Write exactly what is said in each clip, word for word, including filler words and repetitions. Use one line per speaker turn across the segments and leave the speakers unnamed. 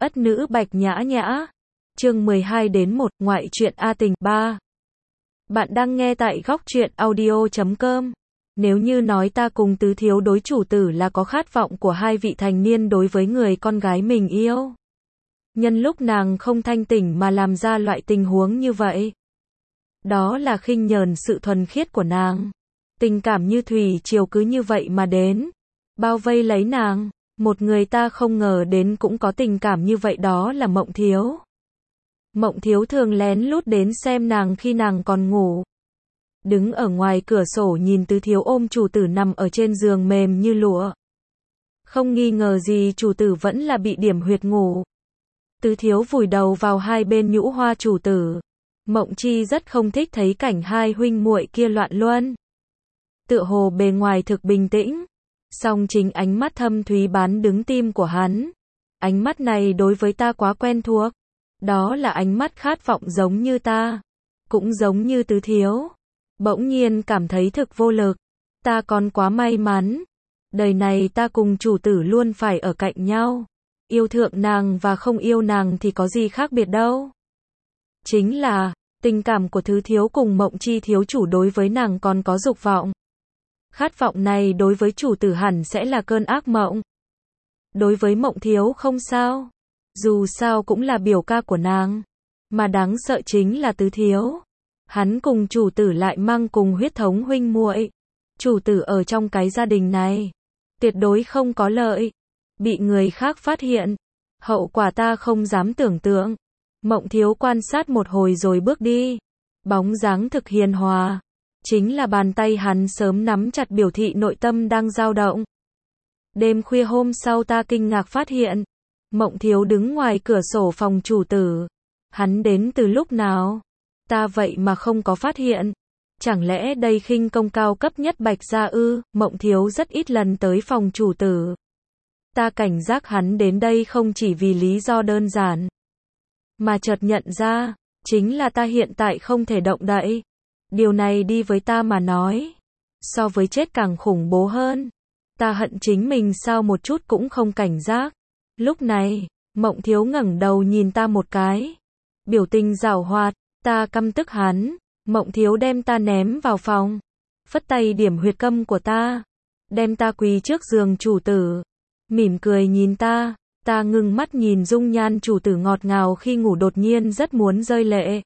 Ất nữ Bạch Nhã Nhã. Chương mười hai đến một, ngoại truyện A Tình ba. Bạn đang nghe tại góc truyện audio chấm com. Nếu như nói ta cùng Tứ Thiếu đối chủ tử là có khát vọng của hai vị thành niên đối với người con gái mình yêu. Nhân lúc nàng không thanh tỉnh mà làm ra loại tình huống như vậy. Đó là khinh nhờn sự thuần khiết của nàng. Tình cảm như thủy triều cứ như vậy mà đến. Bao vây lấy nàng. Một người ta không ngờ đến cũng có tình cảm như vậy, đó là Mộng Thiếu. Mộng Thiếu thường lén lút đến xem nàng khi nàng còn ngủ. Đứng ở ngoài cửa sổ nhìn Tứ Thiếu ôm chủ tử nằm ở trên giường mềm như lụa. Không nghi ngờ gì chủ tử vẫn là bị điểm huyệt ngủ. Tứ Thiếu vùi đầu vào hai bên nhũ hoa chủ tử. Mộng Chi rất không thích thấy cảnh hai huynh muội kia loạn luân. Tựa hồ bề ngoài thực bình tĩnh. Song chính ánh mắt thâm thúy bán đứng tim của hắn. Ánh mắt này đối với ta quá quen thuộc. Đó là ánh mắt khát vọng giống như ta. Cũng giống như Tứ Thiếu. Bỗng nhiên cảm thấy thực vô lực. Ta còn quá may mắn. Đời này ta cùng chủ tử luôn phải ở cạnh nhau. Yêu thượng nàng và không yêu nàng thì có gì khác biệt đâu. Chính là, tình cảm của Tứ Thiếu cùng Mộng Chi thiếu chủ đối với nàng còn có dục vọng. Khát vọng này đối với chủ tử hẳn sẽ là cơn ác mộng. Đối với Mộng Thiếu không sao. Dù sao cũng là biểu ca của nàng. Mà đáng sợ chính là Tứ Thiếu. Hắn cùng chủ tử lại mang cùng huyết thống huynh muội. Chủ tử ở trong cái gia đình này. Tuyệt đối không có lợi. Bị người khác phát hiện. Hậu quả ta không dám tưởng tượng. Mộng Thiếu quan sát một hồi rồi bước đi. Bóng dáng thực hiền hòa. Chính là bàn tay hắn sớm nắm chặt biểu thị nội tâm đang dao động. Đêm khuya hôm sau ta kinh ngạc phát hiện. Mộng Thiếu đứng ngoài cửa sổ phòng chủ tử. Hắn đến từ lúc nào? Ta vậy mà không có phát hiện. Chẳng lẽ đây khinh công cao cấp nhất Bạch gia ư? Mộng Thiếu rất ít lần tới phòng chủ tử. Ta cảnh giác hắn đến đây không chỉ vì lý do đơn giản. Mà chợt nhận ra, chính là ta hiện tại không thể động đậy. Điều này đi với ta mà nói. So với chết càng khủng bố hơn. Ta hận chính mình sao một chút cũng không cảnh giác. Lúc này, Mộng Thiếu ngẩng đầu nhìn ta một cái. Biểu tình giảo hoạt, ta căm tức hắn. Mộng Thiếu đem ta ném vào phòng. Phất tay điểm huyệt câm của ta. Đem ta quỳ trước giường chủ tử. Mỉm cười nhìn ta. Ta ngưng mắt nhìn dung nhan chủ tử ngọt ngào khi ngủ, đột nhiên rất muốn rơi lệ.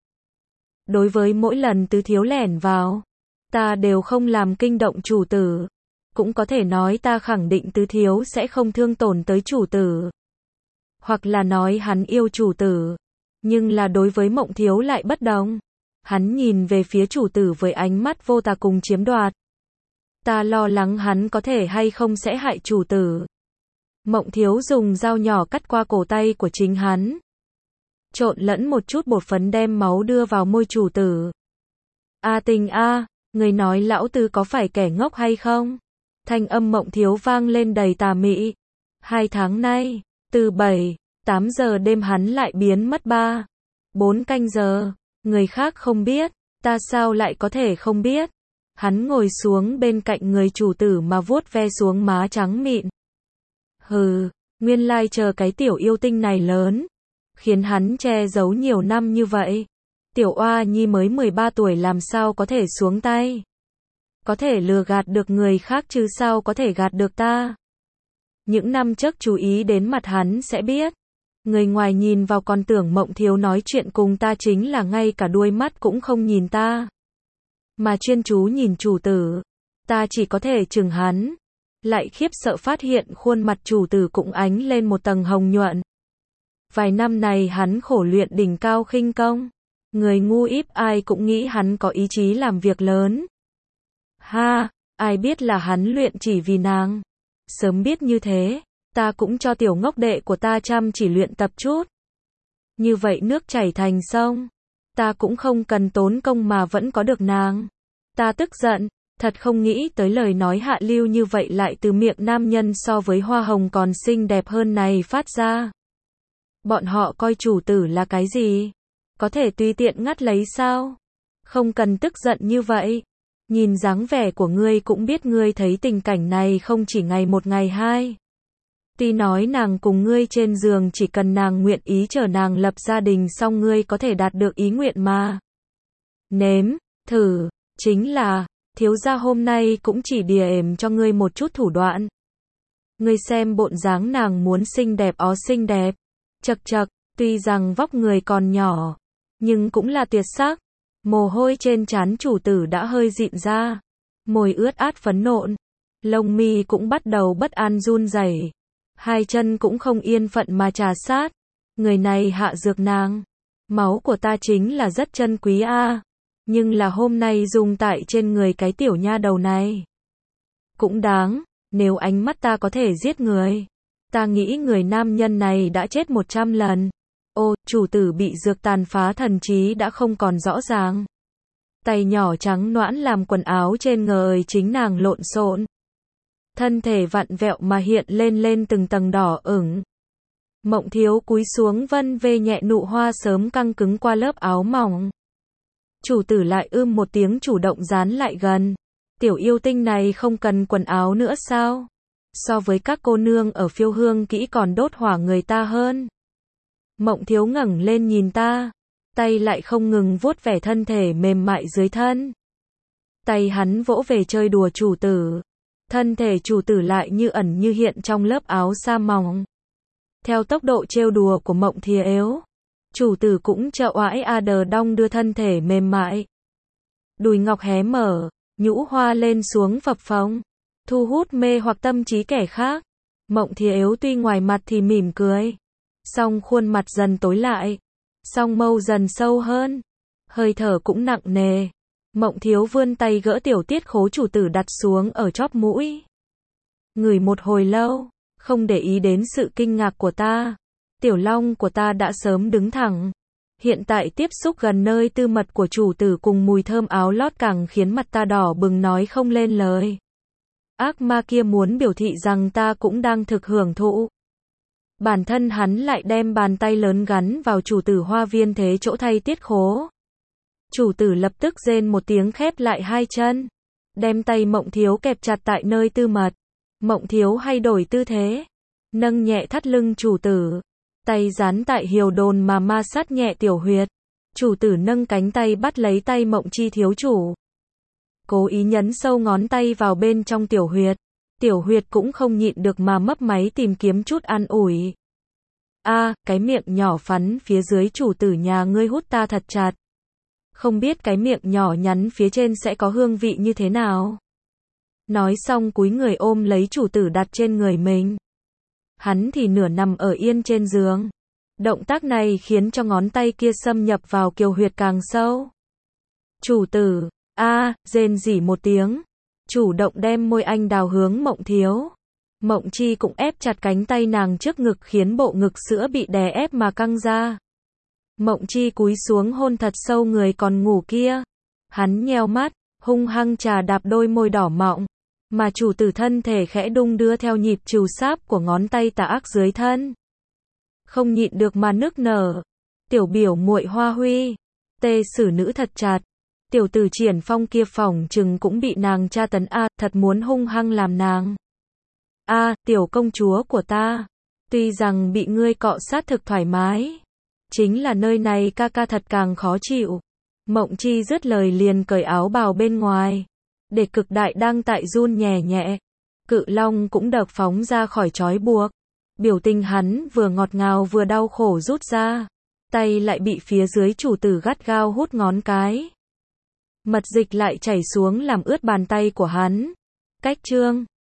Đối với mỗi lần Tứ Thiếu lẻn vào, ta đều không làm kinh động chủ tử. Cũng có thể nói ta khẳng định Tứ Thiếu sẽ không thương tổn tới chủ tử. Hoặc là nói hắn yêu chủ tử. Nhưng là đối với Mộng Thiếu lại bất đồng. Hắn nhìn về phía chủ tử với ánh mắt vô tà cùng chiếm đoạt. Ta lo lắng hắn có thể hay không sẽ hại chủ tử. Mộng Thiếu dùng dao nhỏ cắt qua cổ tay của chính hắn. Trộn lẫn một chút bột phấn đem máu đưa vào môi chủ tử. A Tình a, người nói lão Tứ có phải kẻ ngốc hay không? Thanh âm Mộng Thiếu vang lên đầy tà mị. Hai tháng nay, từ bảy, tám giờ đêm hắn lại biến mất ba, bốn canh giờ. Người khác không biết, ta sao lại có thể không biết? Hắn ngồi xuống bên cạnh người chủ tử mà vuốt ve xuống má trắng mịn. Hừ, nguyên lai chờ cái tiểu yêu tinh này lớn. Khiến hắn che giấu nhiều năm như vậy. Tiểu oa nhi mới mười ba tuổi làm sao có thể xuống tay. Có thể lừa gạt được người khác chứ sao có thể gạt được ta. Những năm trước chú ý đến mặt hắn sẽ biết. Người ngoài nhìn vào còn tưởng Mộng Thiếu nói chuyện cùng ta chính là ngay cả đuôi mắt cũng không nhìn ta. Mà chuyên chú nhìn chủ tử. Ta chỉ có thể chừng hắn. Lại khiếp sợ phát hiện khuôn mặt chủ tử cũng ánh lên một tầng hồng nhuận. Vài năm này hắn khổ luyện đỉnh cao khinh công. Người ngu íp ai cũng nghĩ hắn có ý chí làm việc lớn. Ha, ai biết là hắn luyện chỉ vì nàng. Sớm biết như thế, ta cũng cho tiểu ngốc đệ của ta chăm chỉ luyện tập chút. Như vậy nước chảy thành sông. Ta cũng không cần tốn công mà vẫn có được nàng. Ta tức giận, thật không nghĩ tới lời nói hạ lưu như vậy lại từ miệng nam nhân so với hoa hồng còn xinh đẹp hơn này phát ra. Bọn họ coi chủ tử là cái gì? Có thể tùy tiện ngắt lấy sao? Không cần tức giận như vậy. Nhìn dáng vẻ của ngươi cũng biết ngươi thấy tình cảnh này không chỉ ngày một ngày hai. Tuy nói nàng cùng ngươi trên giường chỉ cần nàng nguyện ý chờ nàng lập gia đình xong ngươi có thể đạt được ý nguyện mà. Nếm, thử, chính là, thiếu gia hôm nay cũng chỉ đìa ềm cho ngươi một chút thủ đoạn. Ngươi xem bộn dáng nàng muốn xinh đẹp ó xinh đẹp. Chật chật, tuy rằng vóc người còn nhỏ, nhưng cũng là tuyệt sắc. Mồ hôi trên trán chủ tử đã hơi dịn ra. Môi ướt át phấn nộn. Lông mi cũng bắt đầu bất an run rẩy. Hai chân cũng không yên phận mà trà sát. Người này hạ dược nàng. Máu của ta chính là rất chân quý a. Nhưng là hôm nay dùng tại trên người cái tiểu nha đầu này. Cũng đáng, nếu ánh mắt ta có thể giết người. Ta nghĩ người nam nhân này đã chết một trăm lần. Ô, chủ tử bị dược tàn phá thần trí đã không còn rõ ràng. Tay nhỏ trắng nõn làm quần áo trên người chính nàng lộn xộn. Thân thể vặn vẹo mà hiện lên lên từng tầng đỏ ửng. Mộng thiếu cúi xuống vân vê nhẹ nụ hoa sớm căng cứng qua lớp áo mỏng. Chủ tử lại ưm một tiếng chủ động dán lại gần. Tiểu yêu tinh này không cần quần áo nữa sao? So với các cô nương ở phiêu hương kỹ còn đốt hỏa người ta hơn. Mộng thiếu ngẩng lên nhìn ta. Tay lại không ngừng vuốt vẻ thân thể mềm mại dưới thân. Tay hắn vỗ về chơi đùa chủ tử. Thân thể chủ tử lại như ẩn như hiện trong lớp áo sa mỏng. Theo tốc độ trêu đùa của mộng thiếu, chủ tử cũng chợ oải a đờ đong đưa thân thể mềm mại. Đùi ngọc hé mở, nhũ hoa lên xuống phập phồng, thu hút mê hoặc tâm trí kẻ khác. Mộng thiếu tuy ngoài mặt thì mỉm cười, song khuôn mặt dần tối lại, song mâu dần sâu hơn, hơi thở cũng nặng nề. Mộng thiếu vươn tay gỡ tiểu tiết khố chủ tử đặt xuống ở chóp mũi. Ngửi một hồi lâu, không để ý đến sự kinh ngạc của ta. Tiểu long của ta đã sớm đứng thẳng. Hiện tại tiếp xúc gần nơi tư mật của chủ tử cùng mùi thơm áo lót càng khiến mặt ta đỏ bừng nói không lên lời. Ác ma kia muốn biểu thị rằng ta cũng đang thực hưởng thụ. Bản thân hắn lại đem bàn tay lớn gắn vào chủ tử hoa viên thế chỗ thay tiết khố. Chủ tử lập tức rên một tiếng khép lại hai chân. Đem tay mộng thiếu kẹp chặt tại nơi tư mật. Mộng thiếu hay đổi tư thế. Nâng nhẹ thắt lưng chủ tử. Tay dán tại hiều đồn mà ma sát nhẹ tiểu huyệt. Chủ tử nâng cánh tay bắt lấy tay mộng chi thiếu chủ. Cố ý nhấn sâu ngón tay vào bên trong tiểu huyệt. Tiểu huyệt cũng không nhịn được mà mấp máy tìm kiếm chút an ủi. A, à, cái miệng nhỏ phắn phía dưới chủ tử nhà ngươi hút ta thật chặt. Không biết cái miệng nhỏ nhắn phía trên sẽ có hương vị như thế nào. Nói xong cúi người ôm lấy chủ tử đặt trên người mình. Hắn thì nửa nằm ở yên trên giường. Động tác này khiến cho ngón tay kia xâm nhập vào kiều huyệt càng sâu. Chủ tử, a, à, rên rỉ một tiếng. Chủ động đem môi anh đào hướng mộng thiếu. Mộng chi cũng ép chặt cánh tay nàng trước ngực khiến bộ ngực sữa bị đè ép mà căng ra. Mộng chi cúi xuống hôn thật sâu người còn ngủ kia. Hắn nheo mắt, hung hăng trà đạp đôi môi đỏ mọng. Mà chủ tử thân thể khẽ đung đưa theo nhịp trù sáp của ngón tay tà ác dưới thân. Không nhịn được mà nức nở. Tiểu biểu muội hoa huy. Tê xử nữ thật chặt. Tiểu tử Triển Phong kia phỏng chừng cũng bị nàng tra tấn a, à, thật muốn hung hăng làm nàng. A, à, tiểu công chúa của ta. Tuy rằng bị ngươi cọ sát thực thoải mái. Chính là nơi này ca ca thật càng khó chịu. Mộng chi dứt lời liền cởi áo bào bên ngoài. Để cực đại đang tại run nhẹ nhẹ. Cự long cũng đợt phóng ra khỏi trói buộc. Biểu tình hắn vừa ngọt ngào vừa đau khổ rút ra. Tay lại bị phía dưới chủ tử gắt gao hút ngón cái. Mật dịch lại chảy xuống làm ướt bàn tay của hắn. Cách chương